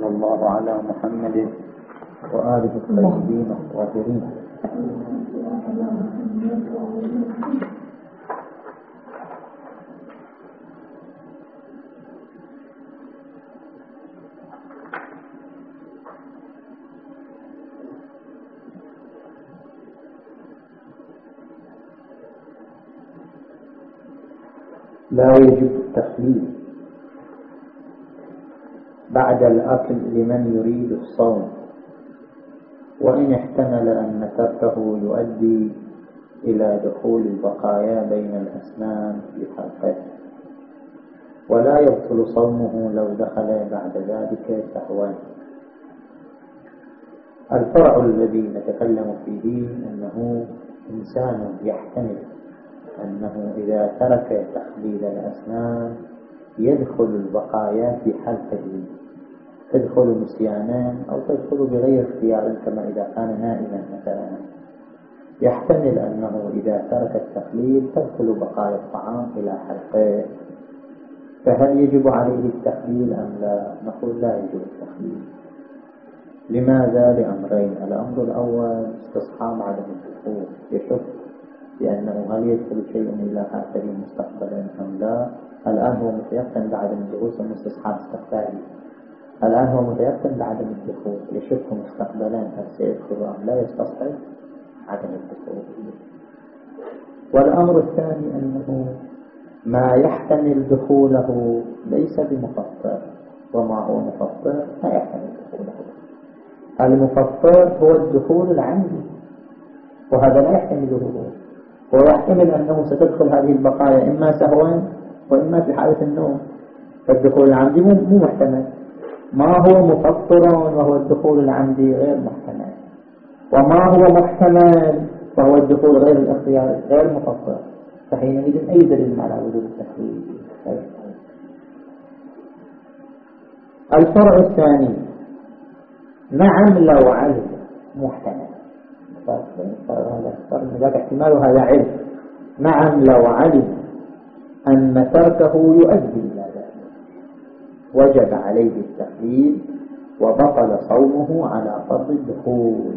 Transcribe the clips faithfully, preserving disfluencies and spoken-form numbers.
الله على محمد وآله الطيبين الطاهرين. لا يجب التخليل بعد الأكل لمن يريد الصوم، وإن احتمل أن تركه يؤدي إلى دخول البقايا بين الأسنان في حلقه، ولا يبطل صومه لو دخل بعد ذلك سهوا. الفرع الذي نتكلم فيه أنه إنسان يحتمل أنه إذا ترك تخليل الأسنان يدخل البقايا في حلقه، تدخل نسيانا أو تدخل بغير اختيار، كما إذا كان نائما مثلا، يحتمل أنه إذا ترك التخليل تدخل بقايا الطعام إلى حلقه، فهل يجب عليه التخليل أم لا؟ نقول لا يجب التخليل. لماذا؟ لأمرين. الأمر الأول استصحاب عدم الدخول، يشك بأنه هل يدخل شيء إلا حلقه مستقبلا أم لا. الآن هو متيقن بعدم الدخول، ثم استصحاب استقبالي. الآن هو متيقن بعدم الدخول، يشك مستقبلا هل سيدخل أم لا، يستصحب عدم الدخول. والأمر الثاني أنه ما يحتمل دخوله ليس بمفطر، وما هو مفطر لا يحتمل دخوله. المفطر هو الدخول العمدي، وهذا لا يحتمله. هو يحتمل أنه ستدخل هذه البقايا إما سهوا وإما في حالة النوم، فالدخول العمدي مو محتمل. ما هو مفطر وهو الدخول العمدي غير محتمل، وما هو محتمل وهو الدخول غير الاختياري غير مفطر، فحينئذ أي دليل على وجود التخليل. الفرع الثاني، نعم لو علم، محتمل، ذاك احتمال وهذا علم. نعم لو علم أن تركه يؤدي إلى ذلك وجب عليه التخليل وبطل صومه على فرض الدخول.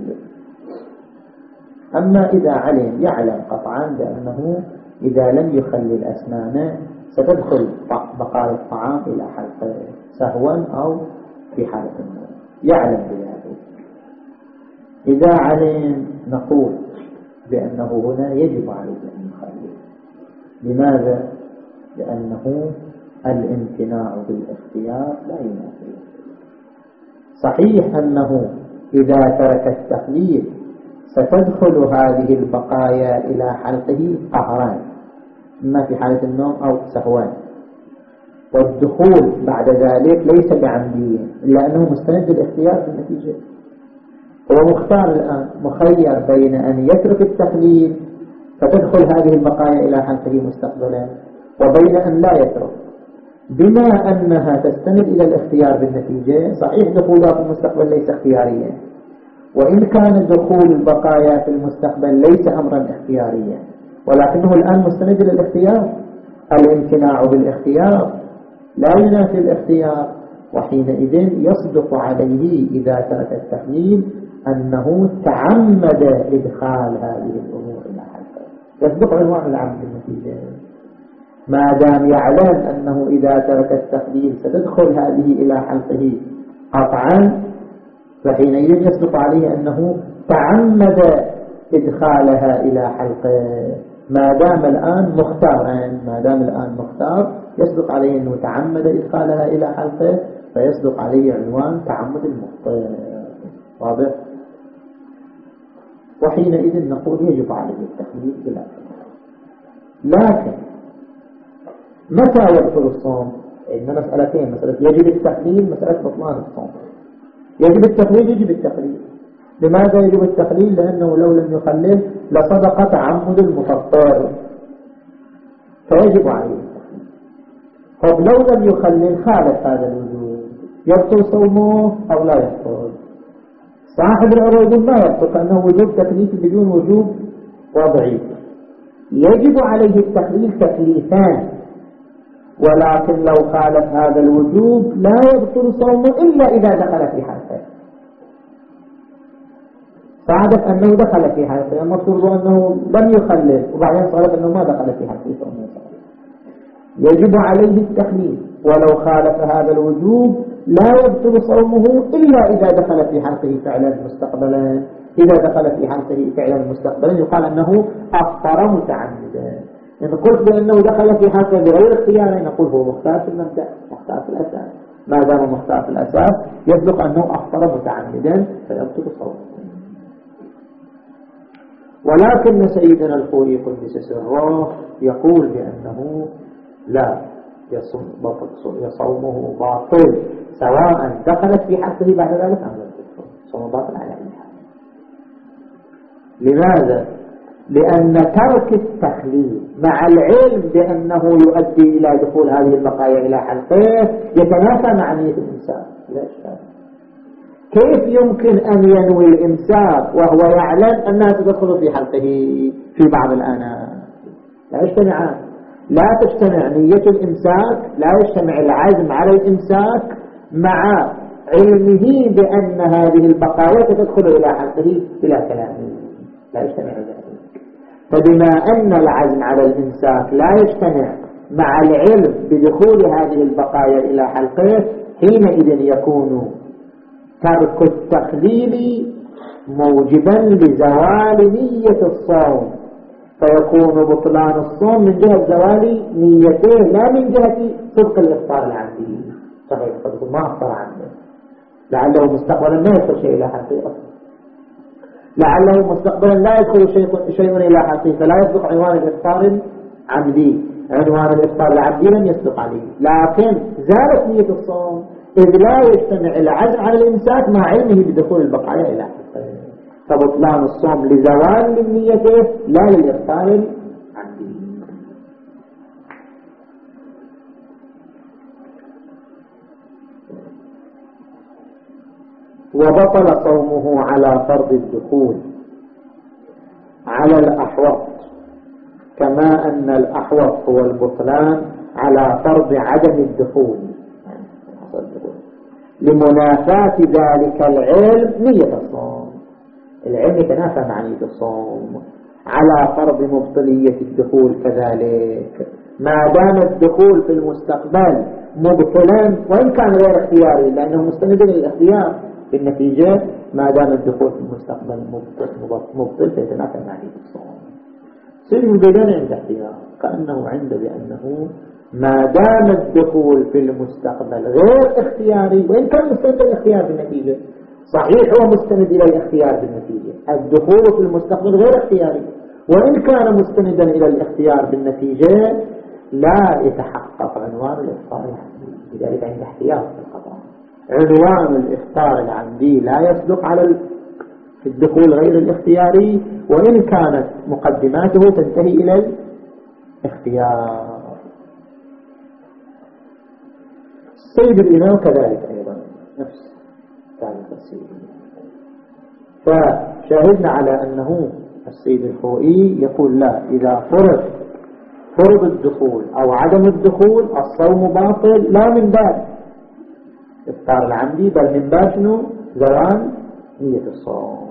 أما إذا علم، يعلم قطعا بأنه إذا لم يخلل أسنانه ستدخل بقايا الطعام إلى حلقه سهوا أو في حالة النوم، يعلم بذلك. إذا علم نقول بأنه هنا يجب عليه أن يخلل. لماذا؟ لأنه الامتناع بالاختيار لا ينافي. صحيح أنه إذا ترك التخليل ستدخل هذه البقايا إلى حلقه قهرا، إما في حالة النوم أو سهوان، والدخول بعد ذلك ليس بعمدية، إلا أنه مستند بالاختيار في النتيجة. هو مختار الآن، مخير بين أن يترك التخليل فتدخل هذه البقايا إلى حلقه مستقبلا، وبين أن لا يترك. بما أنها تستند إلى الاختيار بالنتيجة، صحيح دخولها في المستقبل ليس اختياريا، وإن كان دخول البقايا في المستقبل ليس أمرا اختياريا، ولكنه الآن مستند إلى الاختيار. الامتناع بالاختيار لا ينافي الاختيار، وحينئذ يصدق عليه إذا ترك التخليل أنه تعمد إدخال هذه الأمور إلى حلقه، يصدق عنوان العمد النتيجة. ما دام يعلم أنه إذا ترك التخليل ستدخل هذه إلى حلقه قطعا، فحينئذ يصدق عليه أنه تعمد إدخالها إلى حلقه. ما دام الآن مختارا، ما دام الآن مختار، يصدق عليه أنه تعمد إدخالها إلى حلقه، فيصدق عليه عنوان تعمد المخطئ. واضح؟ وحينئذ نقول يجب عليه التخليل بلا خلاف. لكن متى يبطل الصوم؟ إن مسألتين، مسألة يجب التخليل، مسألة بطلان الصوم. يجب التخليل، يجب التخليل. لماذا يجب التخليل؟ لأنه لو لم يخلل لصدق تعمد المفطر، فيجب عليه التخليل. طب لو لم يخلل خالف هذا الوجود، يبطل صومه أو لا يبطل؟ صاحب العروة يقول ما يبطل، لأنه وجوب تكليف بدون وجوب وضعي. يجب عليه التخليل تكليفان، ولكن لو خالف هذا الوجوب لا يبطل صومه إلا إذا دخل في حلقه. صادف أنه دخل في حلقه، المفروض أنه لم يخلل وبعدين صادف أنه ما دخل في حلقه صومه، يجب عليه التخليل. ولو خالف هذا الوجوب لا يبطل صومه إلا إذا دخل في حلقه فعلا مستقبلا. إذا دخل في حلقه فعلا مستقبلا يقال أنه أفطر متعمدا. إن قلت بأنه دخل في حلقه بغير اختيار نقول هو مختار في المبدأ، مختار في الأساس. ما دام مختار في الأساس يصدق أنه أفطر متعمدا فيبطل صومه. ولكن سيدنا الخوئي قدس سره يقول بأنه لا يصومه باطل سواء دخلت في حلقه بعد ذلك أم لم تدخل، صومه باطل على أي حال. لماذا؟ لأن ترك التخليل مع العلم بأنه يؤدي إلى دخول هذه البقايا إلى حلقه يتنافى مع نية الإمساك. لا إشكال. كيف يمكن أن ينوي الإمساك وهو يعلم أنها تدخل في حلقه في بعض الآنات؟ لا يجتمعان. لا تجتمع نية الإمساك، لا يجتمع العزم على الإمساك مع علمه بأن هذه البقايا تدخل إلى حلقه بلا كلامه، لا يجتمع ذلك. فبما أن العزم على الإمساك لا يجتمع مع العلم بدخول هذه البقايا إلى حلقه، حينئذ يكون ترك التخليل موجبا لزوال نية الصوم، فيكون بطلان الصوم من جهة زوال نيته لا من جهة صدق الإفطار العمدي. صحيح قد يكون ما أفطر عنده، لعله مستقبلا ما يدخل شيء إلى حلقه أصلا، لعله مستقبلا لا يدخل شيء, شيء إلى حلقه، فلا يصدق عنوان الإفطار العمدي. عنوان الإفطار العمدي لم يصدق عليه، لكن زالت نية الصوم إذ لا يجتمع العزم على الإمساك مع علمه بدخول البقايا إلى حلقه، فبطلان الصوم لزوال من نيته لا للإفطار العمدي. وبطل صومه على فرض الدخول على الأحوط، كما أن الأحوط هو البطلان على فرض عدم الدخول، لمنافاة ذلك العلم نية الصوم. العلم يتنافى مع نية الصوم. على فرض مبطلية الدخول كذلك، ما دام الدخول في المستقبل مبطلا وإن كان غير اختياري لأنه مستند للاختيار، في النتيجة ما دام الدخول في المستقبل مبطل فيتنافى مع نية الصوم. سيد البيداني عند اختيار، كأنه عند بأنه ما دام الدخول في المستقبل غير اختياري وإن كان مستند للاختيار بالنتيجة، صحيح هو مستند إلى الاختيار بالنتيجة، الدخول في المستقبل غير اختياري وإن كان مستندا إلى الاختيار بالنتيجة لا يتحقق عنوان الإفطار العمدي، لذلك عند احتياط في القضاء. عنوان الإفطار العمدي لا يصدق على الدخول غير الاختياري وإن كانت مقدماته تنتهي إلى الاختيار. السيد الإمام كذلك أيضا نفس ذلك السيد. فشاهدنا على أنه السيد الخوئي يقول لا، إذا فرض فرض الدخول أو عدم الدخول الصوم باطل، لا من باب إفطار العمدي بل من باب شنو؟ زوال نية الصوم.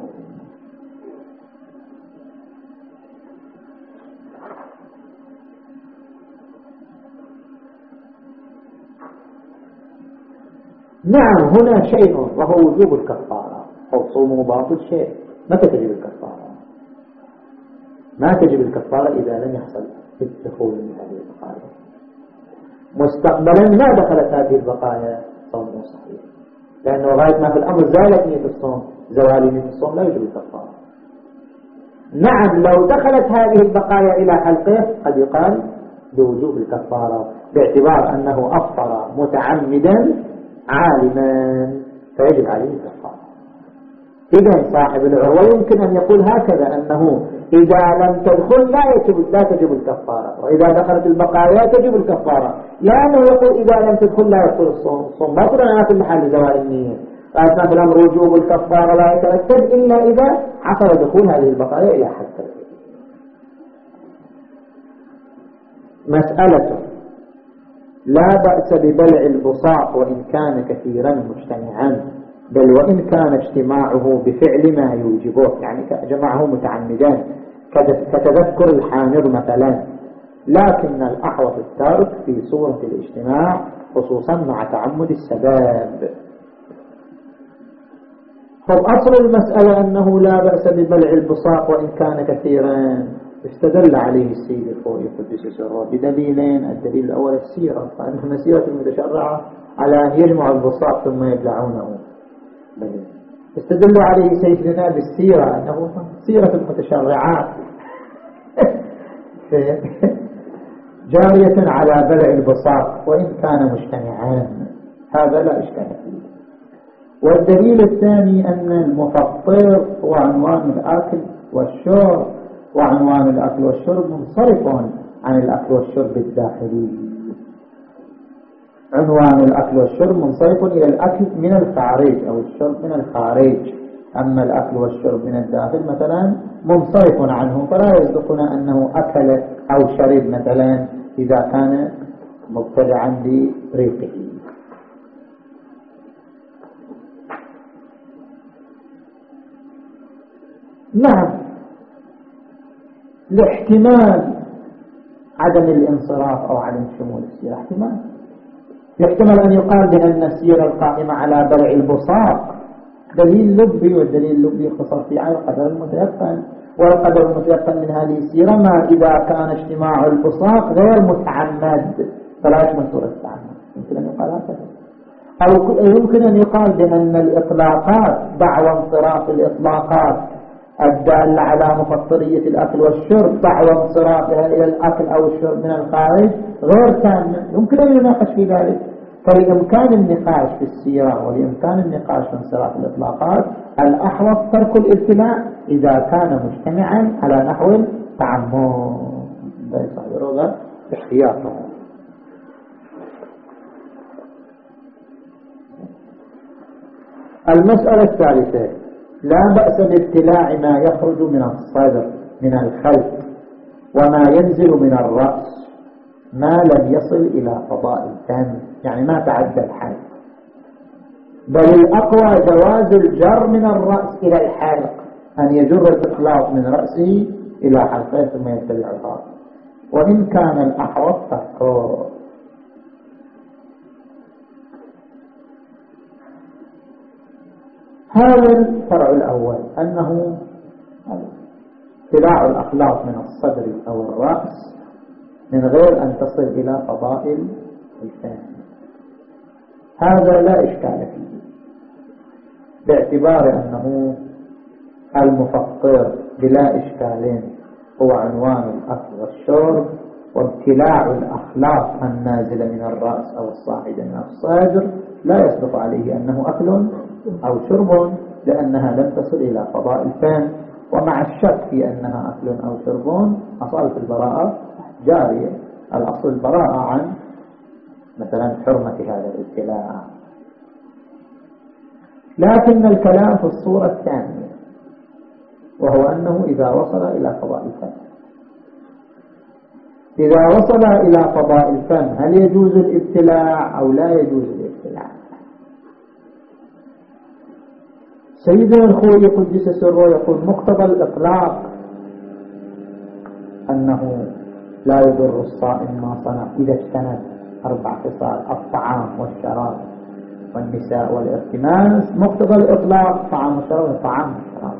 نعم هنا شيء وهو وجوب الكفارة، أو صومه باطل شيء. متى تجب الكفارة؟ ما تجب الكفارة إذا لم يحصل الدخول من هذه البقايا. مستقبلا ما دخلت هذه البقايا صومه صحيح، لأنه غاية ما في الأمر زالت نية الصوم، زوال نية الصوم لا يجب الكفارة. نعم لو دخلت هذه البقايا إلى حلقه قد يقال بوجوب الكفارة باعتبار أنه أفطر متعمدا عالما فيجب عليه الكفارة. إذا صاحب العروة يمكن أن يقول هكذا أنه إذا لم تدخل لا يجب لا تجب الكفارة، وإذا دخلت البقايا تجب الكفارة، لأنه يقول إذا لم تدخل لا يدخل الصوم. الصوم باطل أنا في محل زوال النية، فأثناء في الأمر وجوب الكفارة لا يترتب إلا إذا حصل دخول هذه البقايا إلى حد. مسألة لا بأس ببلع البصاق وإن كان كثيرا مجتمعا، بل وإن كان اجتماعه بفعل ما يوجبه، يعني جمعه متعمدا كتذكر الحامض مثلا، لكن الأحوط التارك في صورة الاجتماع خصوصا مع تعمد السباب. فالأصل المسألة أنه لا بأس ببلع البصاق وإن كان كثيرا، استدل عليه السيد الخوئي قدس سره بدليلين. الدليل الأول السيرة، فإن مسيرة المتشرعة على أن يجمع البصاق ثم يبلعونه. استدل عليه سيدنا بالسيرة أنه سيرة المتشرعات جارية على بلع البصاق وإن كان مجتمعان، هذا لا إشكال فيه. والدليل الثاني أن المفطر هو عنوان الأكل والشرب، وعنوان الأكل والشرب منصرف عن الأكل والشرب الداخلي. عنوان الأكل والشرب منصرف إلى الأكل من الخارج أو الشرب من الخارج، أما الأكل والشرب من الداخل مثلا منصرف عنه، فلا يصدقنا أنه أكل أو شرب مثلا إذا كان مبتدعا بريقه. نعم، لاحتمال عدم الانصراف أو عدم شمول السيرة، احتمال يحتمل أن يقال بأن السيرة القائمة على بلع البصاق دليل لبي، والدليل اللبي يختصر في عين القدر المتيقن، والقدر المتيقن من هذه السيرة ما إذا كان اجتماع البصاق غير متعمد فلا يشمل صورة التعمد. يمكن أن يقال هكذا، أو يمكن أن يقال بأن الإطلاقات دعوى انصراف الإطلاقات الدالة على مفطرية الأكل والشرب دعوى انصرافها إلى الأكل أو الشرب من الخارج غير تامة، يمكن أن يناقش في ذلك. فلإمكان النقاش في السيرة ولإمكان النقاش في انصراف الإطلاقات الأحوط ترك الابتلاء إذا كان مجتمعا على نحو التعمد، يصير احتياطه. المسألة الثالثة: لا بأس بابتلاع ما يخرج من الصدر من الخلف وما ينزل من الرأس ما لم يصل إلى فضاء الفم، يعني ما تعدى الحلق، بل الأقوى جواز الجر من الرأس إلى الحلق، أن يجر الإخلاط من رأسه إلى حلقه ثم يتبعها، وإن كان الأحوط تركه. هذا الفرع الأول، أنه ابتلاع الأخلاط من الصدر أو الرأس من غير أن تصل إلى فضائل الفم، هذا لا إشكال فيه، باعتبار أنه المفطر بلا إشكال هو عنوان الأكل والشرب، وابتلاع الأخلاط النازلة من الرأس أو الصاعدة من الصدر لا يصدق عليه أنه أكل أو شرب، لأنها لم تصل إلى فضاء الفم. ومع الشك في أنها أكل أو شرب أصالة البراءة جارية، الأصل البراءة عن مثلا حرمة هذا الابتلاع. لكن الكلام في الصورة الثانية، وهو أنه إذا وصل إلى فضاء الفم، إذا وصل إلى فضاء الفم هل يجوز الابتلاع أو لا يجوز الابتلاع؟ سيدنا الخوئي قدس سره يقول مقتضى الإطلاق أنه لا يضر الصائم ما صنع إذا اجتنب أربع خصال: الطعام والشراب والنساء والارتماس. مقتضى الإطلاق طعام والشراب، طعام والشراب.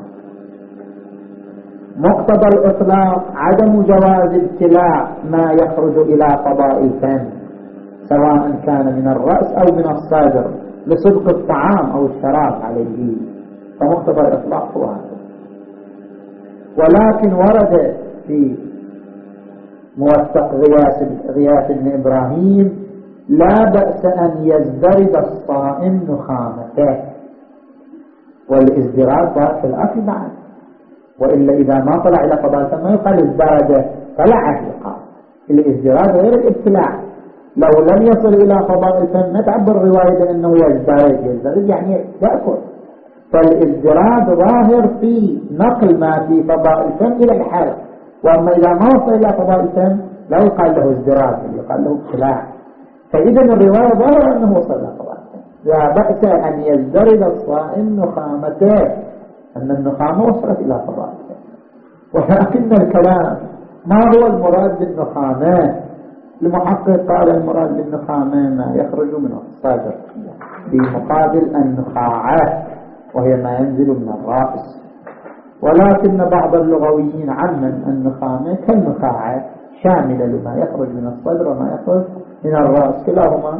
مقتضى الإطلاق عدم جواز ابتلاع ما يخرج إلى فضاء الفم سواء كان من الرأس أو من الصدر لصدق الطعام أو الشراب عليه، فمقتضى الإطلاق هو هذا. ولكن ورد في موثق غياث غياث بن إبراهيم: لا بأس أن يزدرد الصائم نخامته، والازدراد ظاهر في الأكل بعد، وإلا إذا ما طلع إلى فضاء الفم ما يقال ازدرد، طلع يقال الازدراد غير الابتلاع. لو لم يصل إلى فضاء الفم نتعبر الرواية أنه يزدرد، يزدرد يعني يأكل، فالازدراد ظاهر في نقل ما في فضاء الفم إلى الحلق، وأما إذا ما وصل إلى فضاء الفم لا يقال له ازدراد، يقال له ابتلاع. فإذا الرواية ظهر أنه صلى قراءتين. لا بأس أن يزدرد الصائم نخامته، أن النخامة وصلت إلى قراءتين. ولكن الكلام ما هو المراد بالنخامة؟ المحقق قال المراد بالنخامة ما يخرج من الصدر في مقابل النخاعة وهي ما ينزل من الرأس. ولكن بعض اللغويين عمم النخامة كالنخاعة شاملة لما يخرج من الصدر وما يخرج من الرأس، كلاهما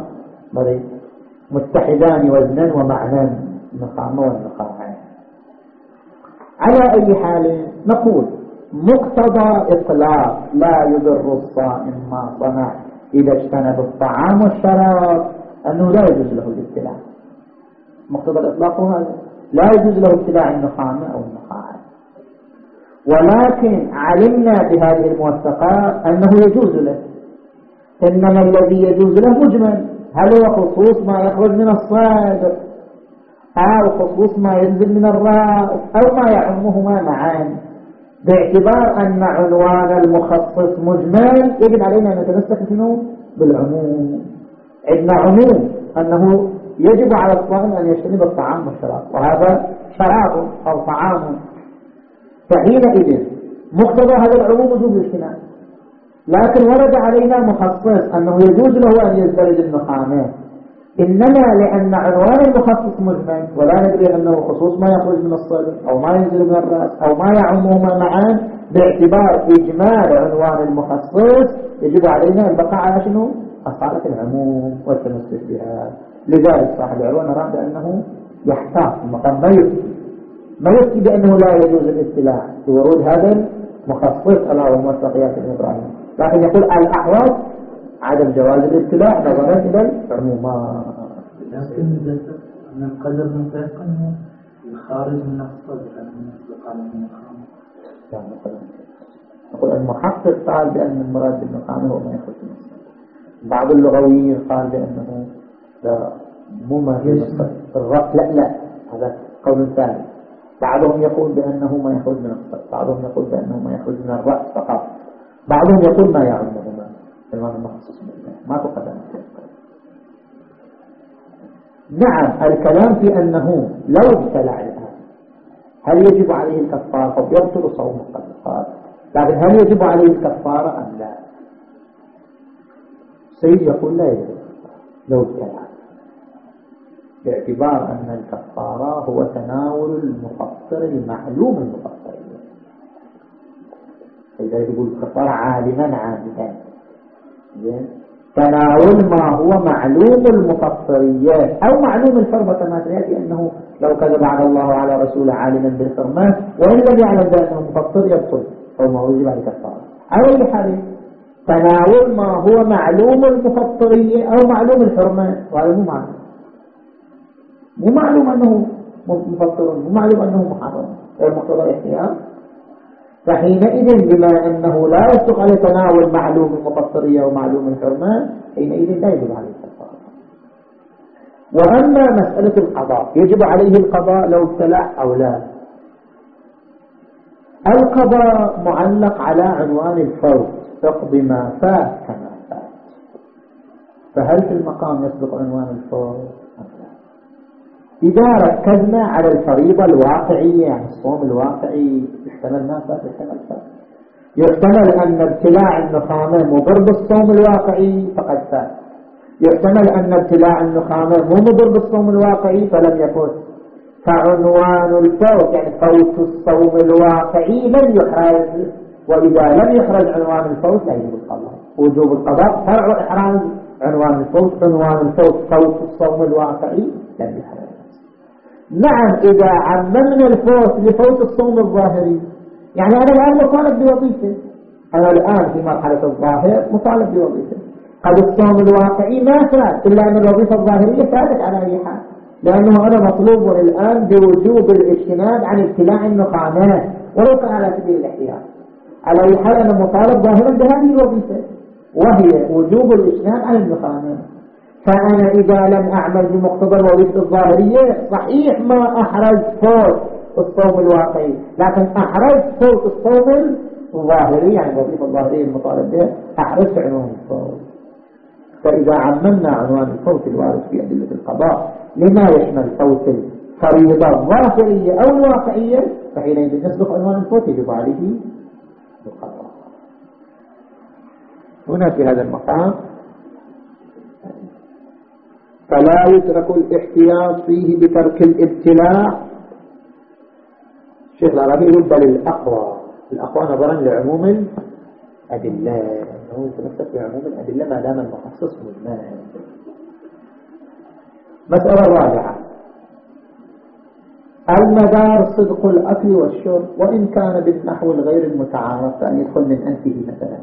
متحدان وزنا ومعنى، النخامة والنخاعة. على أي حال نقول مقتضى إطلاق لا يضر الصائم ما صنع إذا اجتنب الطعام والشراب أنه لا يجوز له الابتلاع. مقتضى الإطلاق هذا، لا يجوز له ابتلاع النخامة أو النخاعة. ولكن علمنا بهذه الموثقات أنه يجوز له، إنما الذي يجوز له مجمل، هل هو خصوص ما يخرج من الصدر أو خصوص ما ينزل من الرأس أو ما يعمهما معا. باعتبار أن عنوان المخصص مجمل يجب علينا أن نتمسك منه بالعموم. عندنا عموم أنه يجب على الصائم أن يجتنب الطعام والشراب، وهذا شراب أو طعام، فحينئذ مقتضى هذا العموم وجوب الاجتناب. لكن ورد علينا مخصص أنه يجوز له أن يزدرج النخامة، إنما لأن عنوان المخصص مجمل ولا ندري أنه خصوص ما يخرج من الصدر أو ما ينزل من الرأس أو ما يعمهما معا، باعتبار إجمال عنوان المخصص يجب علينا البقاء على شنو؟ أصالة العموم والتمسك بها. لذلك صاحب العروة نرى بأنه يحتاط المقام، ما يفتي ما يفتي بأنه لا يجوز الابتلاع بورود هذا المخصص ألا والموثقيات الإبراهيم، لكن يقول الأحوط عدم جواز الابتلاع نظرا إلى العمومات. لكن من القدر متيقن الخارج من الصدر من الصدر من الخامة. نقول المحقق قال بأن المراد بالنخامة هو ما يخرج من الصدر. بعض اللغويين قال بأنه لا مو ما في الصدر، لا لا هذا قول ثاني. بعضهم يقول بأنه ما يخرج من الصدر، بعضهم يقول بأنه ما يخرج من الرأس فقط، بعضهم يقول ما يعمهما المعنى المخصص بالله، ما تقدم. نعم الكلام في أنه لو ابتلع الآن هل يجب عليه الكفارة أو يبطل صوم القدر، لكن هل يجب عليه الكفارة أم لا؟ سيد يقول لا يجب لو ابتلع، باعتبار أن الكفارة هو تناول المفطر المعلوم المفطر. إذا يقول الكفارة عالما عاملا، تناول ما هو معلوم المفطريات أو معلوم الحرمة كما سيأتي أنه لو كذب على الله وعلى رسوله عالما بالحرمات وإن لم يعلم بأنه مفطر يبطل أو ما يجب عليه كفارة. على أي حال تناول ما هو معلوم المفطرية أو معلوم الحرمات، وهذا مو معلوم، مو معلوم أنه مفطر، مو معلوم أنه محرم، المقتضى الاحتياط. فحينئذ بما أنه لا يصدق على تناول معلوم المفطرية ومعلوم الحرمات حينئذ لا يجب عليه الكفارة. وأما مسألة القضاء يجب عليه القضاء لو ابتلع أو لا، القضاء معلق على عنوان الفوت، اقض ما فات كما فات. فهل في المقام يصدق عنوان الفوت؟ إذا ركزنا على الفريضة الواقعية يعني الصوم الواقعي يحتمل ما فات يحتمل فات، يحتمل أن ابتلاع النخامة مضر بالصوم الواقعي فقد فات، يحتمل أن ابتلاع النخامة مو مضر بالصوم الواقعي فلم يفوت. فعنوان الفوت يعني فوت الصوم الواقعي لم يحرز، وإذا لم يحرز عنوان الفوت لا يجب القضاء. وجوب القضاء فرع إحراز عنوان الفوت، عنوان الفوت فوت الصوم الواقعي لم يحرز. نعم إذا عممنا الفوت لفوت الصوم الظاهري، يعني أنا الآن مطالب بوظيفة، أنا الآن في مرحلة الظاهر مطالب بوظيفة، قد الصوم الواقعي ما فات إلا أن الوظيفة الظاهرية فاتت على أي حال، لأنه أنا مطلوب الآن بوجوب الاجتناب عن ابتلاع النخامات ولو كان على سبيل الاحتياط. على أي حال أنا مطالب ظاهرا بهذه الوظيفة وهي وجوب الاجتناب عن النخامات. فأنا إذا لم أعمل بمقتضى الوظيفة الظاهرية صحيح ما أحرز فوت الصوم الواقعي، لكن أحرز فوت الصوم الظاهري يعني الوظيفة الظاهرية المطالب بها أحرز عنوان الفوت. فإذا عممنا عنوان الفوت الوارد في أدلة القضاء لما يشمل فوت الفريضة الظاهرية أو الواقعية، فحينئذ نسبق عنوان الفوت يجب عليه القضاء. هنا في هذا المقام فلا يترك الاحتياط فيه بترك الابتلاء. الشيخ العربي يقول بل الأقوى، الأقوى نظرا لعموم الأدلة، أنه يتمسك بعموم الأدلة ما دام المخصص مجمل. مسألة رابعة، المدار صدق الأكل والشرب وإن كان بالنحو الغير المتعارف، فأن يدخل من أنفه مثلا،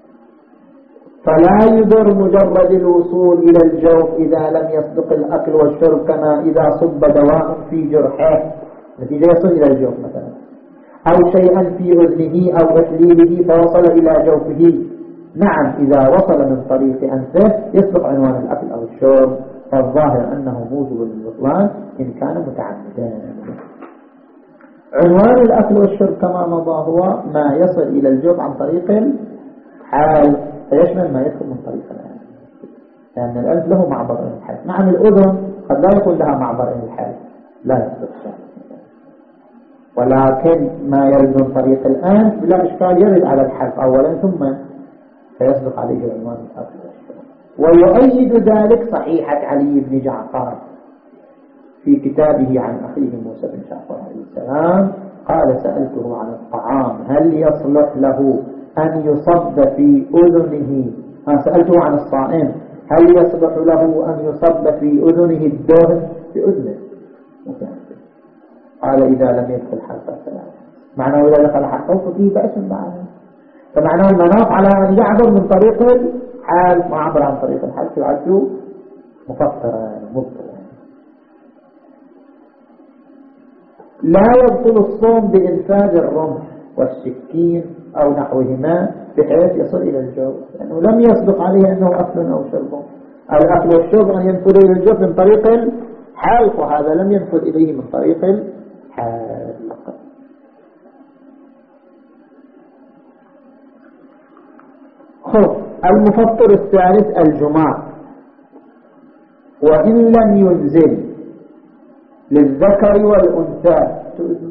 فلا يضر مجرد الوصول إلى الجوف إذا لم يصدق الأكل والشرب، كما إذا صب دواء في جرحه نتيجة يصل إلى الجوف مثلا، أو شيئا في أذنه أو إحليله فوصل إلى جوفه. نعم إذا وصل من طريق أنفه يصدق عنوان الأكل أو الشرب، فالظاهر أنه موجب للبطلان إن كان متعمدا. عنوان الأكل والشرب كما مضى هو ما يصل إلى الجوف عن طريق الحال، فيشمل ما يدخل من طريق الأنف، لأن الأنف له معبر إلى الحال. نعم الأذن قد لا يكون لها معبر إلى الحال، لا يصدق، ولكن ما يرد من طريق الأنف بلا إشكال يرد على الحلق أولا ثم فيصدق عليه عنوان الأكل والشرب. ويؤيد ذلك صحيحة علي بن جعفر في كتابه عن أخيه موسى بن جعفر عليه السلام، قال سألته عن الطعام هل يصلح له أن يصب في أذنه، سألته عن الصائم هل يصلح له أن يصب في أذنه الدهن في أذنه، قال إذا لم يدخل حلقة السلام، معناه إذا دخل حلقه ففيه بأس معه، فمعناه المناط على أن يعبر من طريق الحال، ما عبر عن طريق الحال يعد مفطرا مبطلا. لا يبطل الصوم بإنفاذ الرمح والسكين أو نحوهما بحيث يصل إلى الجوف، لأنه لم يصدق عليه أنه أكل أو شرب. الأكل والشرب أن ينفذ إلى الجوف من طريق الحلق، وهذا لم ينفذ إليه من طريق الحلق. خذ المفطر الثالث الجماع، وإن لم ينزل للذكر والأنثى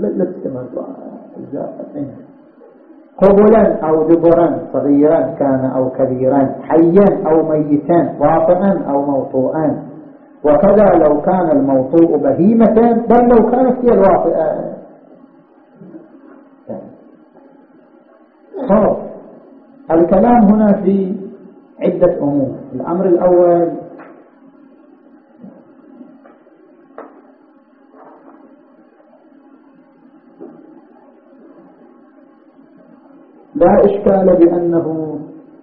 قبلا أو دبرا، صغيرا كان أو كبيرا، حيا أو ميتا، واطئا أو موطوءا، وكذا لو كان الموطوء بهيمة بل لو كانت هي الواطئة. الكلام هنا في عدة أمور. الأمر الأول لا إشكال بأنه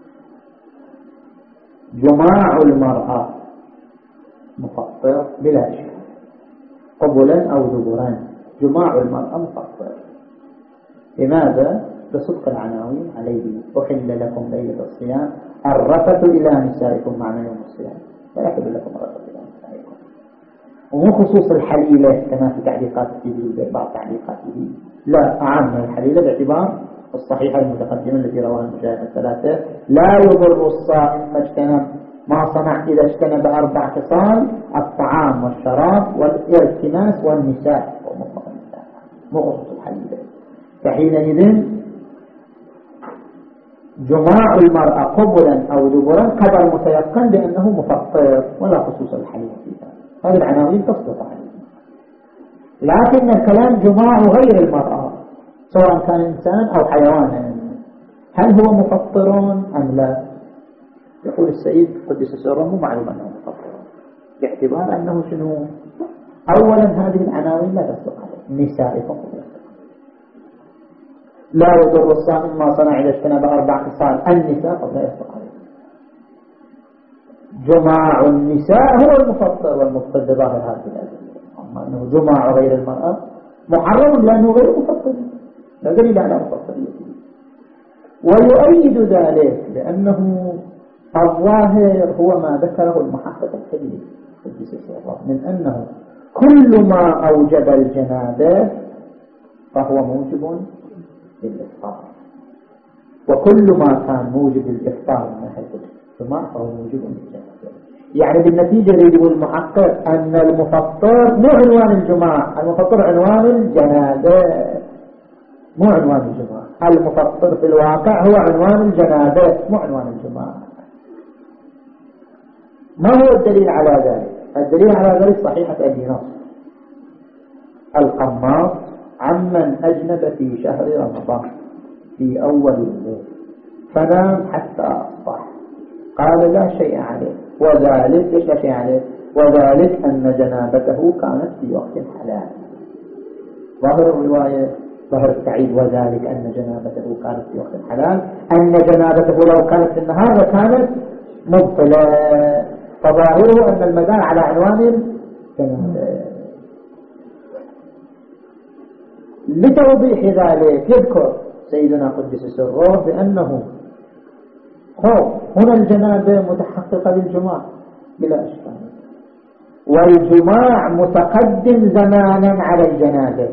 جماع المرأة مفطر بلا إشكال، قبلا أو دبرا جماع المرأة مفطر. لماذا؟ بصدق العناوين عليه أحل لكم ليلة الصيام الرفث إلى نسائكم معنى يوم الصيام، لا يحل لكم الرفث إلى نسائكم، ومو خصوص الحليلة كما في تعليقات في بعض تعليقاته، لا أعم من الحليلة باعتبار الصحيحة المتقدمة التي رواها المشاهد الثلاثة لا يضر الصائم ما اجتنب ما صنع إذا اجتنب أربع خصال: الطعام والشراب والارتماس والنساء ومطلق النساء، مو خصوص الحليلة. فحينئذ جماع المرأة قبلا أو دبرا قدر متيقن بأنه مفطر ولا خصوص الحليلة فيها، هذه العناوين تصدق عليه. لكن الكلام جماع غير المرأة سواء كان إنسان أو حيوانا، هل هو مفطر أم لا؟ يقول السيد قدس سره مو معلوم أنه مفطر، باعتبار أنه شنو؟ أولا هذه العناوين لا تصدق عليه. نسائكم لا يضر الصائم ما صنع إذا اجتنب أربع خصال، النساء قد لا يصدق عليه. جماع النساء هو المفطر والمفطر بظاهر هذه الأدلة، أما أنه جماع غير المرأة محرم لأنه غير مفطر، لا دليل على مفطريته. ويؤيد ذلك لأنه الظاهر هو ما ذكره المحقق الكبير من أنه كل ما أوجب الجنابة فهو موجب للإفطار، وكل ما كان موجب للإفطار من ناحية الجماع فهو موجب للجنابة. يعني بالنتيجة يجب المحقق أن المفطر مو عنوان الجماع، المفطر عنوان الجنابة مو عنوان الجماع. المفطر في الواقع هو عنوان الجنابة مو عنوان الجماع. ما هو الدليل على ذلك؟ الدليل على ذلك صحيحة أبي نصر القماص عمن أجنب في شهر رمضان في أول الليل فنام حتى أصبح، قال لا شيء عليه، وذلك ليش لا شيء عليه؟ وذلك أن جنابته كانت في وقت حلال. ظاهر الرواية ظاهر التعيد وذلك أن جنابته كانت في وقت حلال، أن جنابته لو كانت في النهار كانت مبطلة، فظاهره أن المدار على عنوان الجنابة. لتوضيح ذلك يذكر سيدنا قدس سره بأنه هنا الجنابة متحققة للجماع بلا إشكال، والجماع متقدم زمانا على الجنابة،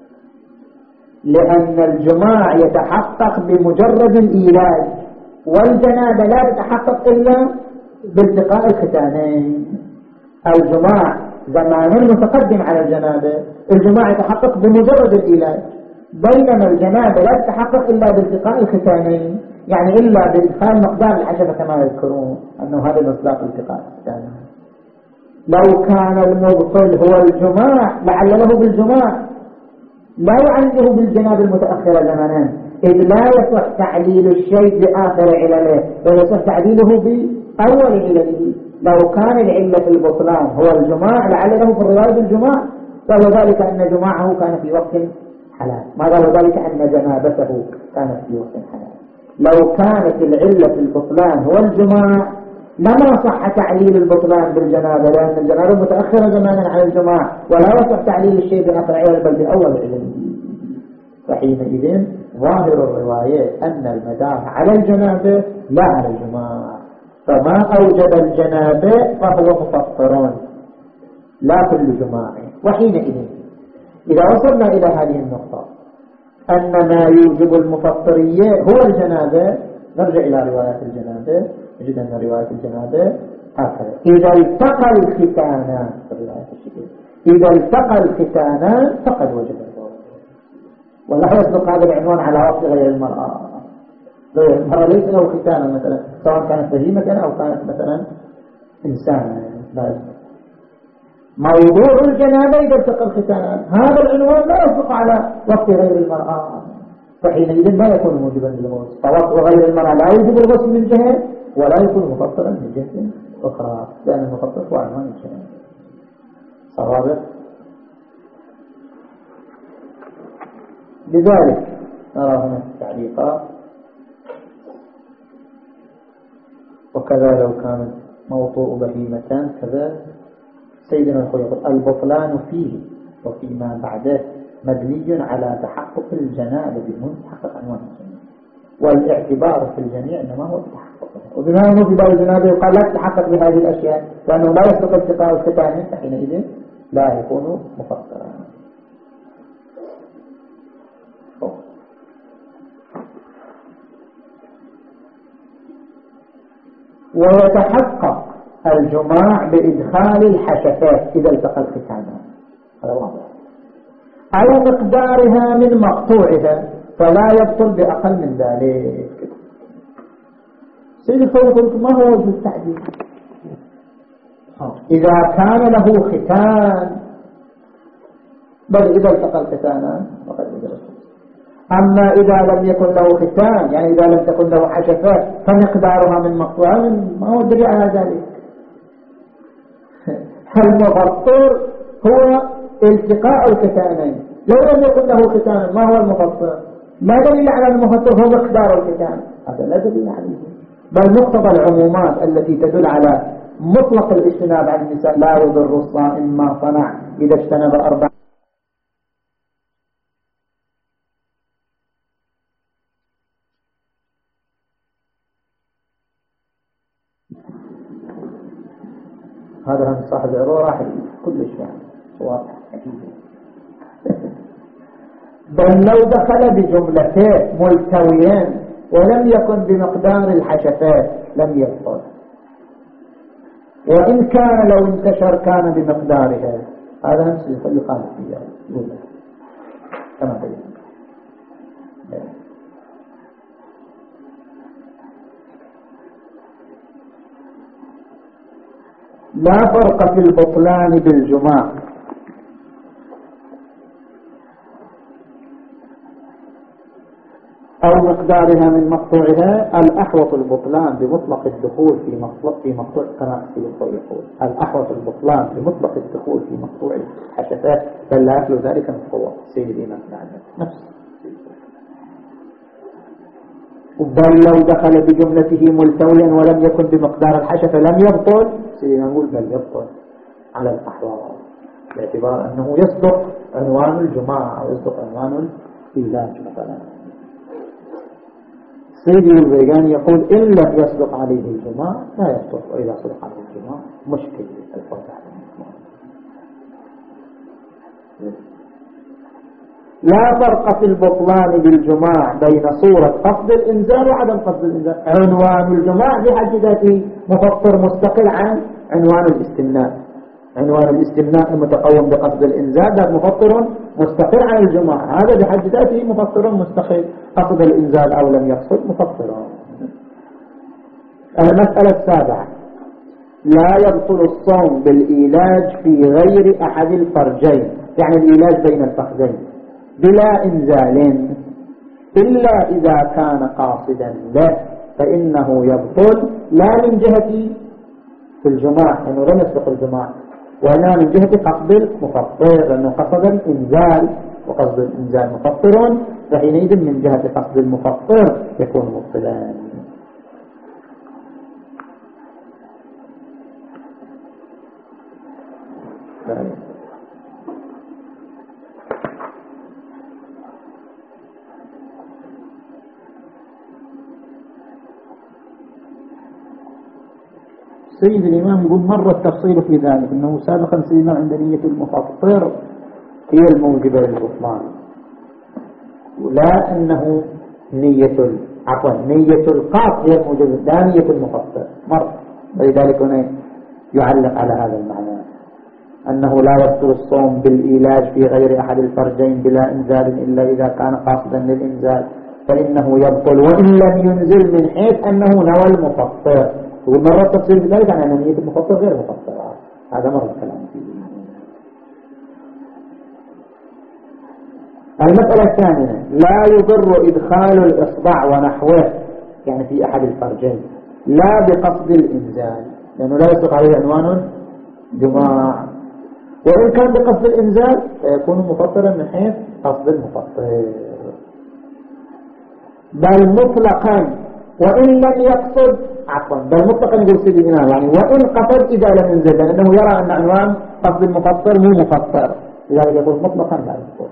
لأن الجماع يتحقق بمجرد الإيلاج، والجنابة لا تتحقق إلا بالتقاء الختانين. الجماع زمانا متقدم على الجنابة، الجماع يتحقق بمجرد الإيلاج، بينما الجنابة لا تتحقق إلا بالتقاء الختانين، يعني إلا بإدخال مقدار الحشفة كما يذكرون أنه هذا مصداق التقاء الختانين. لو كان المبطل هو الجماع لعلله بالجماع، لا يعلله بالجنابة المتأخرة زمانا، إذ لا يصح تعليل الشيء بآخر علله، بل يصح تعليله بأول علله. لو كان العلة في البطلان هو الجماع لعله في الرواية بالجماع، قال ذلك أن جماعه كان في وقت حلال، ما قال ذلك أن جنابته كانت في وقت حلال. لو كانت العلة في البطلان هو الجماع لما صح تعليل البطلان بالجنابة، لأن الجنابة متأخرة زمانا عن الجماع، ولا يصح تعليل الشيء بآخر علة بل بأول علة. فحينئذ ظاهر الرواية أن المدار على الجنابة لا على الجماع، فما أوجب الجنابة فهو مفطر لا كل جماع. وحينئذ إذا وصلنا إلى هذه النقطة أن ما يوجب المفطرية هو الجنابة، نرجع إلى روايات الجنابة نجد أن رواية الجنابة هكذا: إذا التقى الختانان، إذا التقى الختانان فقد وجب الغسل. ولا يصدق هذا العنوان على وصف غير المرأة. غير المرأة ليس له ختانا مثلا، سواء كانت بهيمة أو كانت مثلا إنسانا، لا يصدق. موضوع الجنابة إذا التقى الختانان، هذا العنوان لا يصدق على وصف غير المرأة، فحينئذ لا يكون موجبا للغسل. فوصف غير المرأة لا يوجب الغسل من جهة، ولا يكون مفطرا من جهة أخرى، لأن المفطر هو عنوان الجنابة. صوابق. لذلك نرى هنا التعليقات: وكذا لو كان موطوء بهيمتان كذا. سيدنا الخوي يقول: البطلان فيه وفيما بعده مبني على تحقق الجنابة بدون تحقق عنوان الجنابة، والاعتبار في الجميع إنما هو التحقق. وبما أنه في باب الجنابة يقال لا تتحقق بهذه الأشياء لأنه لا يسبق التقاء الختان، فحينئذ لا يكون مفطرا. ويتحقق الجماع بإدخال الحشفات إذا التقى الختانان، هذا واضح، أو مقدارها من مقطوعها، فلا يبطل بأقل من ذلك. سيد الخوي قلت: ما هو وجه التعديل؟ إذا كان له ختان، بل إذا التقى الختانان فقد وجب الغسل. أما إذا لم يكن له ختان، يعني إذا لم تكن له حشفات فمقدارها من مقطوعها، ما هو الدليل على ذلك؟ المفطر هو التقاء الختانين، لو لم يكن له ختان ما هو المفطر؟ لا دليل على المفطر هو مقدار الختان، هذا لا دليل عليه، بل مقتضى العمومات التي تدل على مطلق الاجتناب عن النساء: لا يضر الصائم ما صنع إذا اجتنب أربع. هذا هم صاحب العروة راح كل شيء واضح أكيد. بل لو دخل بجملتين ملتويين ولم يكن بمقدار الحشفات لم يبطل، وإن كان لو انتشر كان بمقدارها، هذا نفس يخالف فيها كما بين. لا فرق في البطلان بالجماع أو مقدارها من مقطوعها. الأحوط البطلان بمطلق الدخول في مقطوع في مقطوع كما يقول الأحوط البطلان بمطلق الدخول في مقطوع الحشفات، بل لا يخلو ذلك من قوة سيد الإمام نفس. بل لو دخل بجملته ملتويا ولم يكن بمقدار الحشفة لم يبطل. سيد الإمام يقول بل يبطل على الأحوال، باعتبار أنه يصدق عنوان الجماعة أو يصدق عنوان العلاج مثلا. سيدي البيجاني يقول إن لم يصدق عليه الجماع لا يصدق، وإذا صدق عليه الجماع مشكل الفرق. لا فرق في البطلان بالجماع بين صورة قصد الإنزال وعدم قصد الإنزال. عنوان الجماع بحد ذاته مفطر مستقل عن عنوان الاستمناء. عنوان الاستمناء المتقوم بقصد الإنزال ده مفطر مستقل عن الجماع، هذا بحد ذاته مفطر مستقل. قصد الإنزال أو لم يقصد مفطر. المسألة السابعة: لا يبطل الصوم بالإيلاج في غير أحد الفرجين، يعني الإيلاج بين الفخذين بلا إنزال إلا إذا كان قاصدا له، فإنه يبطل لا من جهة في الجماع لأنه لم يسبق الجماع، ولا من جهة قصد المفطر لأنه قصد الإنزال، وقصد الإنزال مفطر، فحينئذ من جهة قصد المفطر يكون مبطلا. سيد الإمام يقول مر التفصيل في ذلك أنه سابقا سيدنا عند نية المفطر هي الموجبة للبطلان، ولا أنه نية عفوا نية القاصد هي الموجبة لا نية المفطر مر. ولذلك هنا يعلق على هذا المعنى أنه لا يبطل الصوم بالإيلاج في غير أحد الفرجين بلا إنزال إلا إذا كان قاصدا للإنزال، فإنه يبطل وإن لم ينزل من حيث أنه نوى المفطر. ومرة التفصيل في ذلك عن أن نية المفطر غير مفطرة، هذا مرة الكلام فيه. المسألة الثانية: لا يضر إدخال الإصبع ونحوه، يعني في أحد الفرجين، لا بقصد الإنزال لأنه لا يصدق عليه عنوان جماع، وإن كان بقصد الإنزال فيكون مفطرا من حيث قصد المفطر. بل مطلقا وإن لم يقصد عفوا بل مطلقا يقول سيد الإمام يعني وإن قصد إذا لم ينزل، لأنه يرى أن عنوان قصد المفطر مو مفطر، لذلك يقول مطلقا لا يقصد.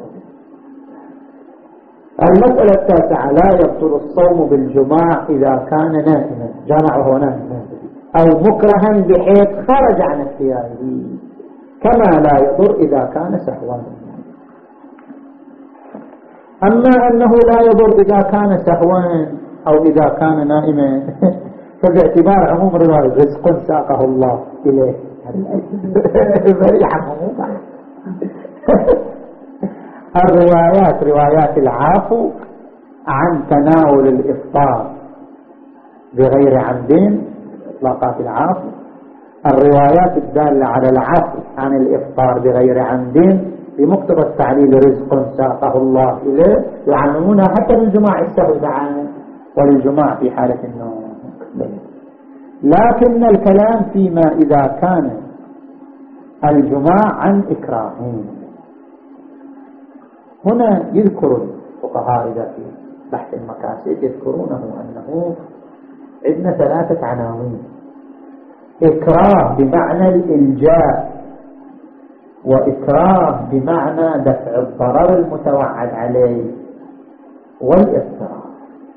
المسألة التاسعة: لا يبطل الصوم بالجماع إذا كان نائما، جامع وهو نائم، أو مكرها بحيث خرج عن اختياره، كما لا يضر إذا كان سهوا. أما أنه لا يضر إذا كان سهوا أو إذا كان نائما فباعتبار عموم رواية رزق ساقه الله إليه الروايات روايات العفو عن تناول الإفطار بغير عمد، إطلاقات العفو، الروايات الدالة على العفو عن الإفطار بغير عمد بمقتضى التعليل رزق ساقه الله إليه، يعلمونها حتى للجماع السهو معا وللجماع في حالة النوم. لكن الكلام فيما إذا كان الجماع عن إكراهين. هنا يذكر الفقهاء إذا في بحث المكاسب يذكرونه أنه عندنا ثلاثة عناوين: إكراه بمعنى الإلجاء، وإكراه بمعنى دفع الضرر المتوعد عليه، والإضطرار.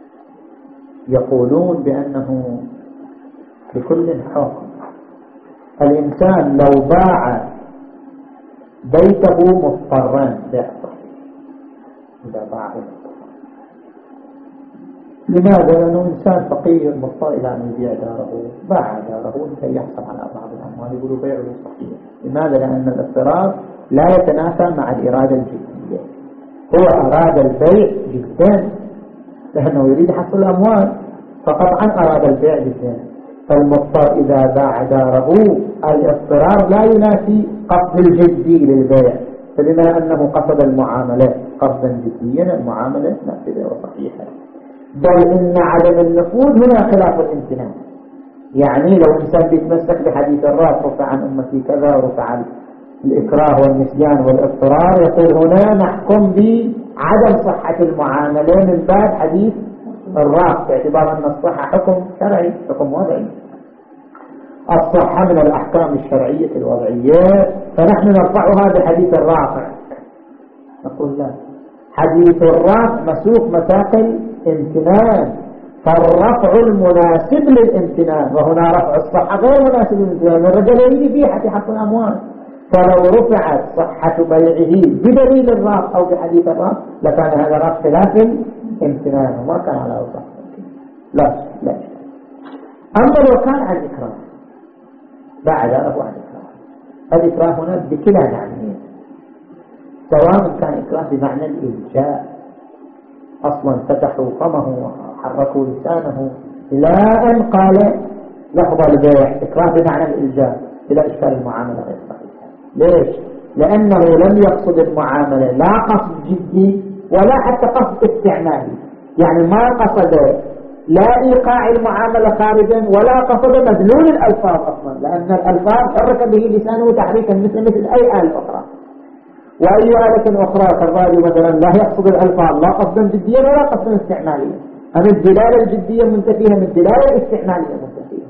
يقولون بأنه لكل حكم. الإنسان لو باع بيته مضطرا بيعطه إذا باعه لماذا؟ لأنه إنسان فقير مضطر إلى أن يبيع داره، باع داره لكي يحصل على بعض الأموال، يقولوا بيعه صحيح. لماذا؟ لأن الاضطرار لا يتنافى مع الإرادة الجدية. هو أراد البيع جدا لأنه يريد حصل الأموال، فقطعا أراد البيع جدا. فالمضطر إذا باع داره الاضطرار لا ينافي قصد الجدي للبيع، فبما أنه قصد المعاملة قصدا جديا المعاملة نافذة وصحيحة. بل إن عدم النفوذ هنا خلاف الامتنان. يعني لو إنسان بيتمسك بحديث الراس رفع عن أمتي كذا ورفع الإكراه والنسيان والاضطرار، يقول هنا نحكم بعدم صحة المعاملة من باب حديث الراس، باعتبار أن الصحة حكم شرعي حكم وضعي، الصحة من الأحكام الشرعية الوضعية، فنحن نرفعها بحديث الرافع. نقول لا، حديث الرافع مسوق مساق الامتنان، فالرفع المناسب للامتنان، وهنا رفع الصحة غير مناسب للامتنان. الرجل يريد فيه حتى حق الأموال، فلو رفعت صحة بيعه بدليل الراس أو بحديث الراس لكان هذا راس خلاف الامتنان وما كان على وضع. لا لا. أما لو كان عن إكراه بعد أبو عن إكراه، الإكراه هنا بكلا معنيين، سواء كان إكراه بمعنى الإلجاء، أصلا فتحوا فمه وحركوا لسانه إلى أن قال لحظة البيع، إكراه بمعنى الإلجاء إلى إشكال المعاملة غير صحيحة. ليش؟ لأنه لم يقصد المعاملة لا قصد جدي ولا حتى قصد استعمالي، يعني ما قصد لا إيقاع المعاملة خارجا ولا قصد مدلول الألفاظ أصلا، لأن الألفاظ حرك به لسانه تحريكا مثل مثل أي آلة أخرى. وأي آلة أخرى كالراديو مثلا لا يقصد الألفاظ لا قصدا جديا ولا قصدا استعماليا، أما الدلالة الجدية منتفية من الدلالة الاستعمالية منتفية.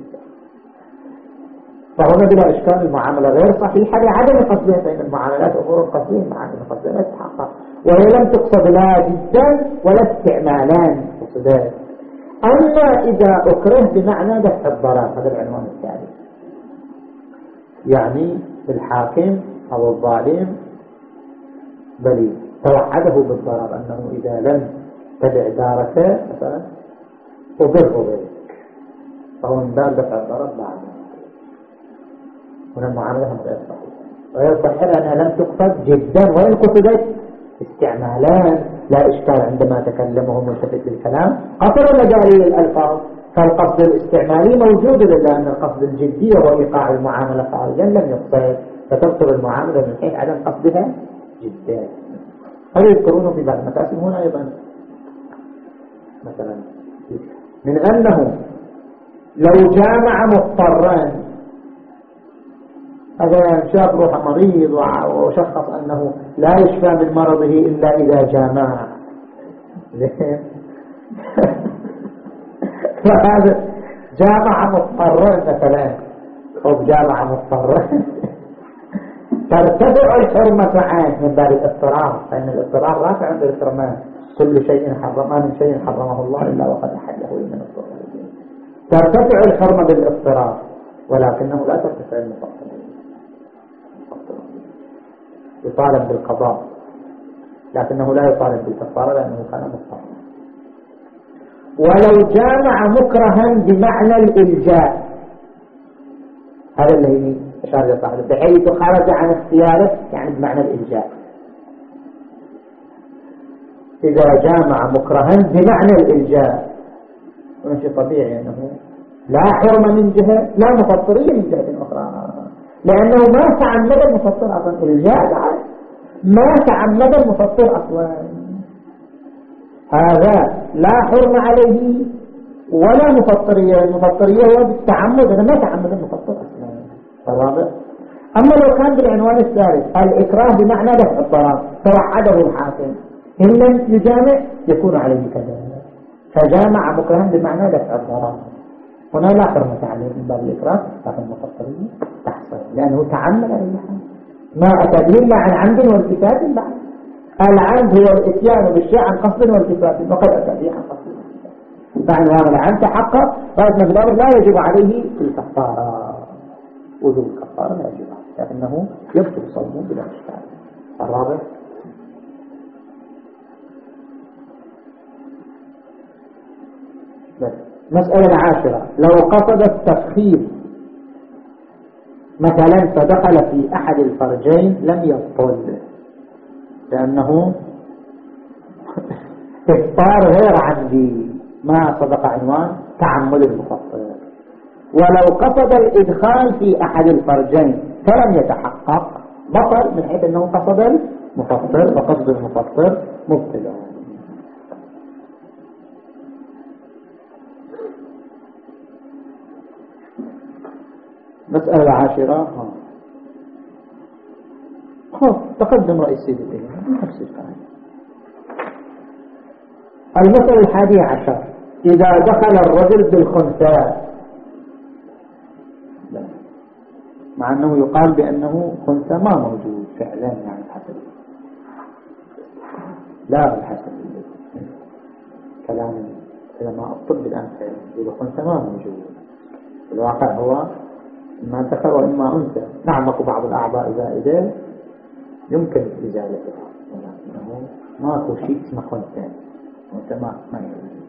فهنا بلا إشكال المعاملة غير صحيحة لعدم قصدها، فإن المعاملات أمور قصدين مع عدم قصدها لا تتحقق، وهي لم تقصد لا جدا ولا استعمالان قصدان. أما إذا أكره بمعنى دفع الضرر، هذا العنوان الثالث، يعني الحاكم أو الظالم بل توعده بالضرر، أنه إذا لم تبع دارك مثلا أضره بك، فهو من باب دفع الضرر بعد. هنا المعاملة غير صحيحة، غير صحيحة لأنها لم تقصد جدا، وإن قصدت استعمالان لا إشكال عندما تكلمه ملتفت للكلام قصد مجالي الألفاظ، فالقصد الاستعمالي موجود، لأن القصد الجدي هو إيقاع المعاملة خارجا لم يقصد، فتبطل المعاملة من حيث عدم قصدها جدا. هل يذكرونه في بعض المكاسب هنا أيضا مثلا من أنه لو جامع مضطران، هذا شاب روح مريض وشخص أنه لا يشفى من مرضه إلا إذا جامع فهذا جامع مضطران مثلا أو جامع مضطران ترتفع الحرمة عنه من باب الاضطرار، فإن الاضطرار رافع عند الحرمان، كل شيء حرم من شيء حرمه الله إلا وقد أحله من الضرر، ترتفع الحرمة بالاضطرار، ولكنه لا ترتفع المفصل، يطالب بالقضاء لكنه لا يطالب بالكفارة لأنه كان مضطرا. ولو جامع مكرها بمعنى الإلجاء، هذا اللي أشار إلى صاحبه، بحيث خرج عن اختياره، يعني بمعنى الإلجاء. إذا جامع مكرها بمعنى الإلجاء شيء طبيعي أنه لا حرمة من جهة لا مفطرية من جهة أخرى، لأنه ما تعمد المفطر أصلا، الإلجاء بعد ما تعمد المفطر أصلا، هذا لا حرمة عليه ولا مفطرية، المفطرية هو بالتعمد، أنا ما تعمد المفطر أصلا. الرابع، أما لو كان بالعنوان الثالث الإكراه بمعنى دفع الضرر، توعده الحاكم إن لم يجامع يكون عليه كذا، فجامع مكرها بمعنى دفع الضرر، هنا لا حرمة عليه من باب الإكراه، لكن المفطرية تحصل لأنه تعمد عليه ما أتى به عن عمد والتفات بعد. العمد هو الاتيان بالشيء عن قصد والتفات، وقد أتى به عن قصد والتفات، فعنوان العمد تحقق، بعد ما لا يجب عليه الكفارة، وجوب الكفارة لا يجب عليه، لكنه يبطل صومه بلا إشكال. الرابع، مسألة عاشرة: لو قصد التفخيم مثلا فدخل في أحد الفرجين لم يبطل، لأنه إفطار غير عمدي ما صدق عنوان تعمد المفطر. ولو قصد الإدخال في أحد الفرجين فلم يتحقق بطل من حيث أنه قصد المفطر، وقصد المفطر مبطل. مسألة عاشرة. خلاص تقدم رئيس سيد الدين نفس الكلام. المسألة الحادية عشر: إذا دخل الرجل بالخنثى، مع أنه يقال بأنه خنثى ما موجود فعلا، يعني حسب لا الحسب كلام علماء الطب الآن فعلا الخنثى ما موجود. الواقع هو إما ذكر وإما أنثى. نعم أكو بعض الأعضاء زائدة يمكن إزالتها، ولكنه ماكو شيء اسمه خنثى وتما ما يوجد.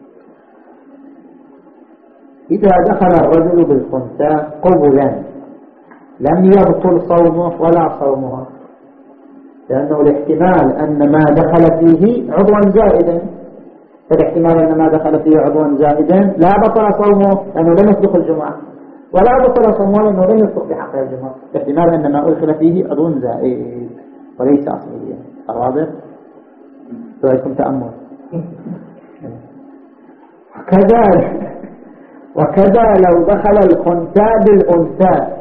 إذا دخل الرجل بالخنثى قبلا لم يبطل صومه ولا صومها، لأنه الاحتمال أن ما دخل فيه عضوا زائدا، فالاحتمال أن ما دخل فيه عضوا زائدا لا بطل صومه لأنه لم يسبق الجمعة، ولا بطل صومه لأنه لم يسبق بحق الجمعة. الاحتمال أن ما أدخل فيه عضو زائد وليس أصليا. واضح؟ رأيكم تأمل. وكذلك وكذا لو دخل الخنثى بالأنثى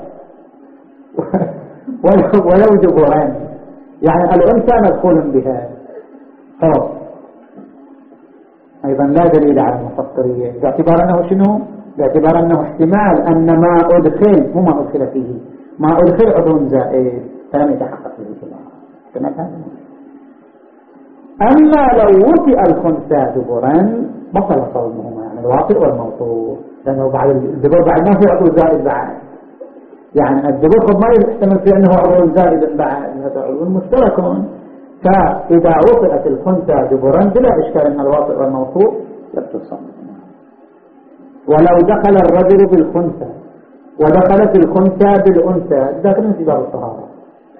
ولو, ولو جبران، يعني الأنثى مدخول بها، طب أيضا لا دليل على المفطرية، باعتبار أنه شنو؟ باعتبار أنه احتمال أن ما أدخل مو ما أدخل فيه، ما أدخل عضو زائد فلم يتحقق به الجماعة. أما لو وطئ الخنثى دبرا بطل صومهما، يعني الواطئ والموطور، لأنه بعد الدبر بعد ما في عضو زائد بعد، يعني الدبر قد ما يحتمل في أنه عضو زائد بعد، هذا عضو مشترك. فإذا وطئت الخنثى دبرا بلا إشكال أن الواطئ والموطور يبطل صومهما. ولو دخل الرجل بالخنثى ودخلت الخنثى بالأنثى داخلين في باب الطهارة،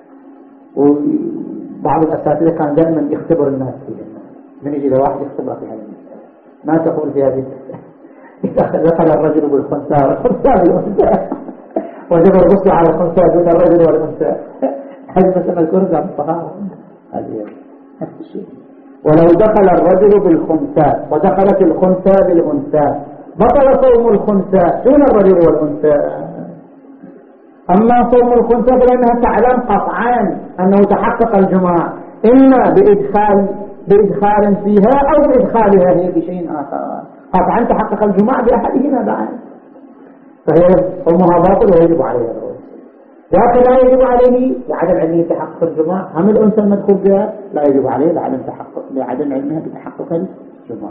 وبعض الأساتذة كان دائما يختبر الناس فيها، من يجي لواحد يختبر في هذه المسألة ما تقول في هذه المسألة. إذا دخل الرجل بالخنثى والخنثى بالأنثى وجب الغسل على الخنثى دون الرجل والأنثى، هذه المسألة الكرة عن الطهارة هذه نفس الشيء. ولو دخل الرجل بالخنثى ودخلت الخنثى بالأنثى بطل صوم الخنثى دون الرجل والأنثى. أما صوم الخنثى فلأنها تعلم قطعا أنه تحقق الجماع، إما بإدخال بإدخال فيها أو بإدخالها هي بشيء آخر، قطعا تحقق الجماع بأحدهما بعد، فهي صومها باطل ويجب عليها الرؤية. لكن لا يجب عليه لعدم علمه تحقق الجماع. هم الأنثى المدخول بها لا يجب عليه لعدم تحقق لعدم علمها بتحقق الجماع.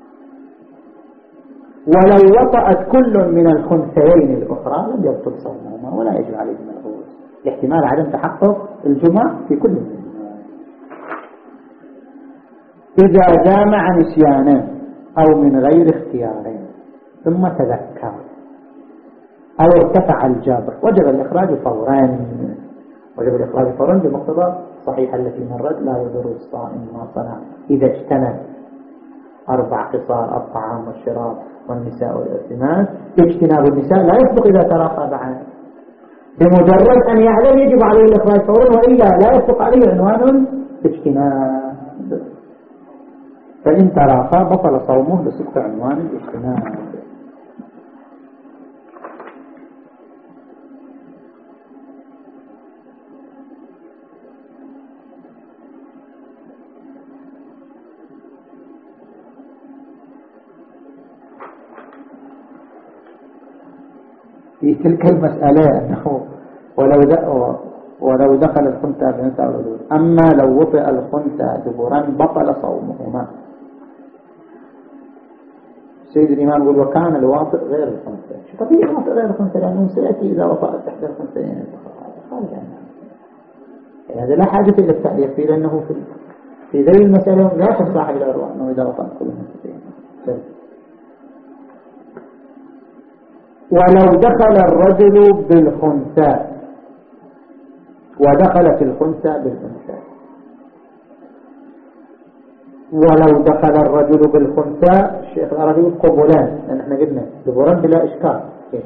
ولو وطأت كل من الخنثيين الأخرى لم يبطل صومهما ولا يجب عليهما الغسل، لاحتمال عدم تحقق الجماع في كل منهما. إذا جامع نسيانا أو من غير اختيار ثم تذكر أو ارتفع الجبر وجب الإخراج فورا، وجب الإخراج فورا بمقتضى صحيحة التي مرت: لا يضر الصائم ما صنع إذا اجتنب أربع قصار: الطعام والشراب والنساء والإرتماس. اجتناب النساء لا يسبق إذا تراخى بعد، بمجرد أن يعلم يجب عليه الإخراج فورا، وإلا لا يسبق عليه عنوان الاجتناب. فإن تراخى بطل صومه بسبق عنوان الاجتناب. في تلك المسألة أنه ولو ولو دخل الخنثى بنساء الرجل، أما لو وطئ الخنثى دبرا بطل صومهما. سيد الإمام يقول: وكان الواطئ غير الخنثى. طبيعي الواطئ غير الخنثى لأنه سيأتي إذا وطأت تحت الخنثيين خارج عنها، هذا لا حاجة إلى التعليق فيه، لأنه في في ذي المسألة لا يصح صاحب الأروع أنه إذا وطأت كل الخنثيين. ولو دخل الرجل بالخنثى ودخلت الخنثى بالأنثى، ولو دخل الرجل بالخنثى الشيخ العربي قبلان، لأن احنا قلنا دبران بلا إشكال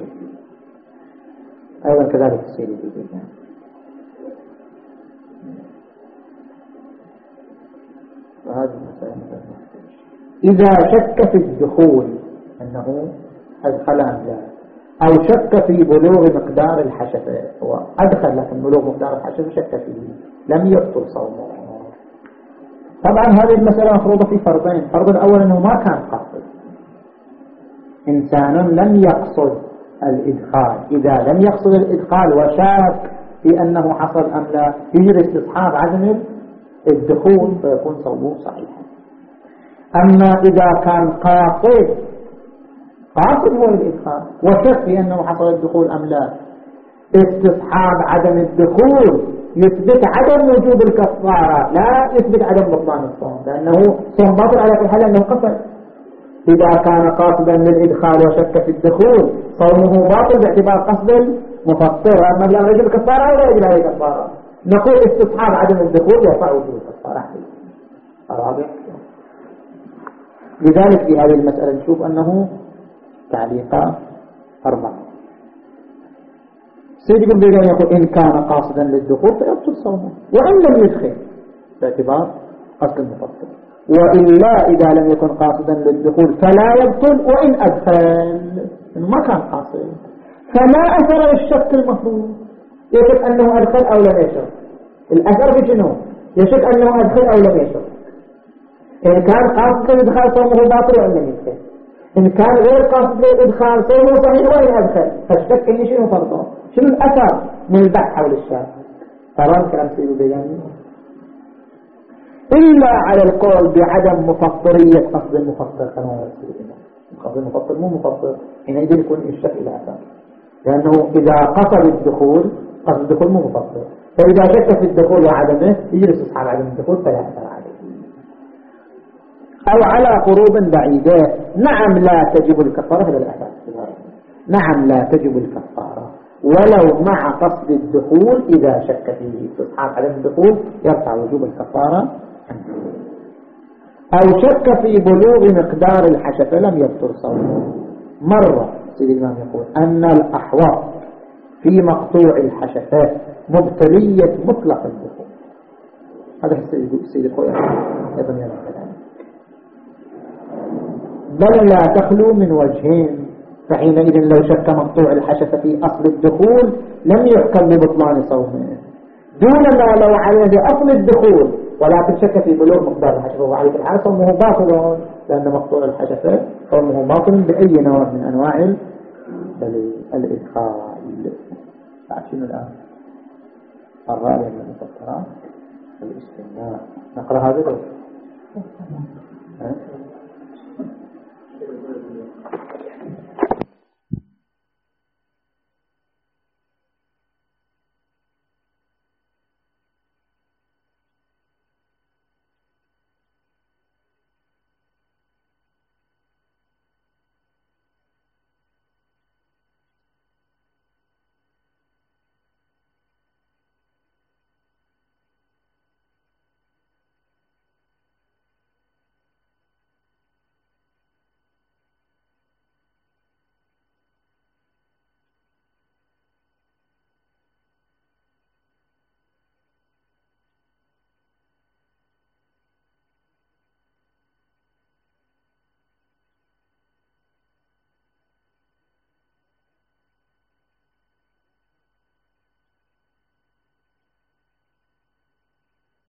أيضا كذلك السيدي بيقول وهذه المسألة إذا شك في الدخول أنه أدخل أم لا، أو شك في بلوغ مقدار الحشفة، هو أدخل لكن بلوغ مقدار الحشفة شك فيه لم يبطل صومه. طبعا هذه المسألة مفروضة في فرضين. الفرض الأول أنه ما كان قاصد، إنسان لم يقصد الإدخال. إذا لم يقصد الإدخال وشاك في أنه حصل أم لا يجري استصحاب عدم الدخول فيكون صومه صحيحا. أما إذا كان قاصد قاصد هو الإدخال وشك في أنه حصل الدخول أم لا، استصحاب عدم الدخول يثبت عدم وجوب الكفارة لا يثبت عدم بطلان الصوم، لأنه صوم باطل على كل حال أنه قصد. إذا كان قاصدا للإدخال وشك في الدخول صومه باطل باعتبار قصد المفطر. أما لا يجب الكفارة أو لا يجب عليه الكفارة، نقول استصحاب عدم الدخول يرفع وجوب الكفارة. الرابع لذلك في هذه المسألة نشوف أنه تعليقات أربعة. سيدي بن بيجان يقول إن كان قاصدا للدخول فيبطل صومه وإن لم يدخل باعتبار قصد المفطر، وإلا إذا لم يكن قاصدا للدخول فلا يبطل وإن أدخل ما كان قاصد. فما أثر الشك المفروض؟ يشك أنه أدخل أو لم يشك. الأثر بشنو؟ يشك أنه أدخل أو لم يشك. إن كان قاصد للإدخال صومه باطل وإن لم يدخل، إن كان غير قاصد للإدخال صومه صحيح وإن أدخل. فالشك إن شنو فرضه؟ شنو الأثر من البحث حول الشك؟ ترى كلام سيدي بيجاني إلا على القول بعدم مفطرية قصد المفطر كما يقول قصد المفطر مو مفطر، حينئذ يكون الشك إلى أثر، لأنه إذا قصد الدخول قصد الدخول مو مفطر، فإذا شك في الدخول وعدمه يجلس أصحاب عدم الدخول فلا أثر عليه. أو على قروب بعيدة نعم لا تجب الكفارة إلى الأثر، نعم لا تجب الكفارة ولو مع قصد الدخول إذا شك فيه أصحاب عدم الدخول يرفع وجوب الكفارة. أو شك في بلوغ مقدار الحشفة لم يبطل صومه. مرة سيدي الإمام يقول أن الأحوط في مقطوع الحشفات مبطلية مطلق الدخول. هذا سيدي الخوي أيضا يرى كذلك، بل لا تخلو من وجهين. فحينئذ لو شك مقطوع الحشفة في أصل الدخول لم يحكم ببطلان صومه، دون ما لو عليه بأصل الدخول ولكن شك في بلوغ مقدار الحشفة وعليه الحال صومه باطل، لأن مقطوع الحشفة صومه باطل بأي نوع من أنواع الإدخال. شنو الآن الرابع من المفطرات الاستثناء. نقرأ هذا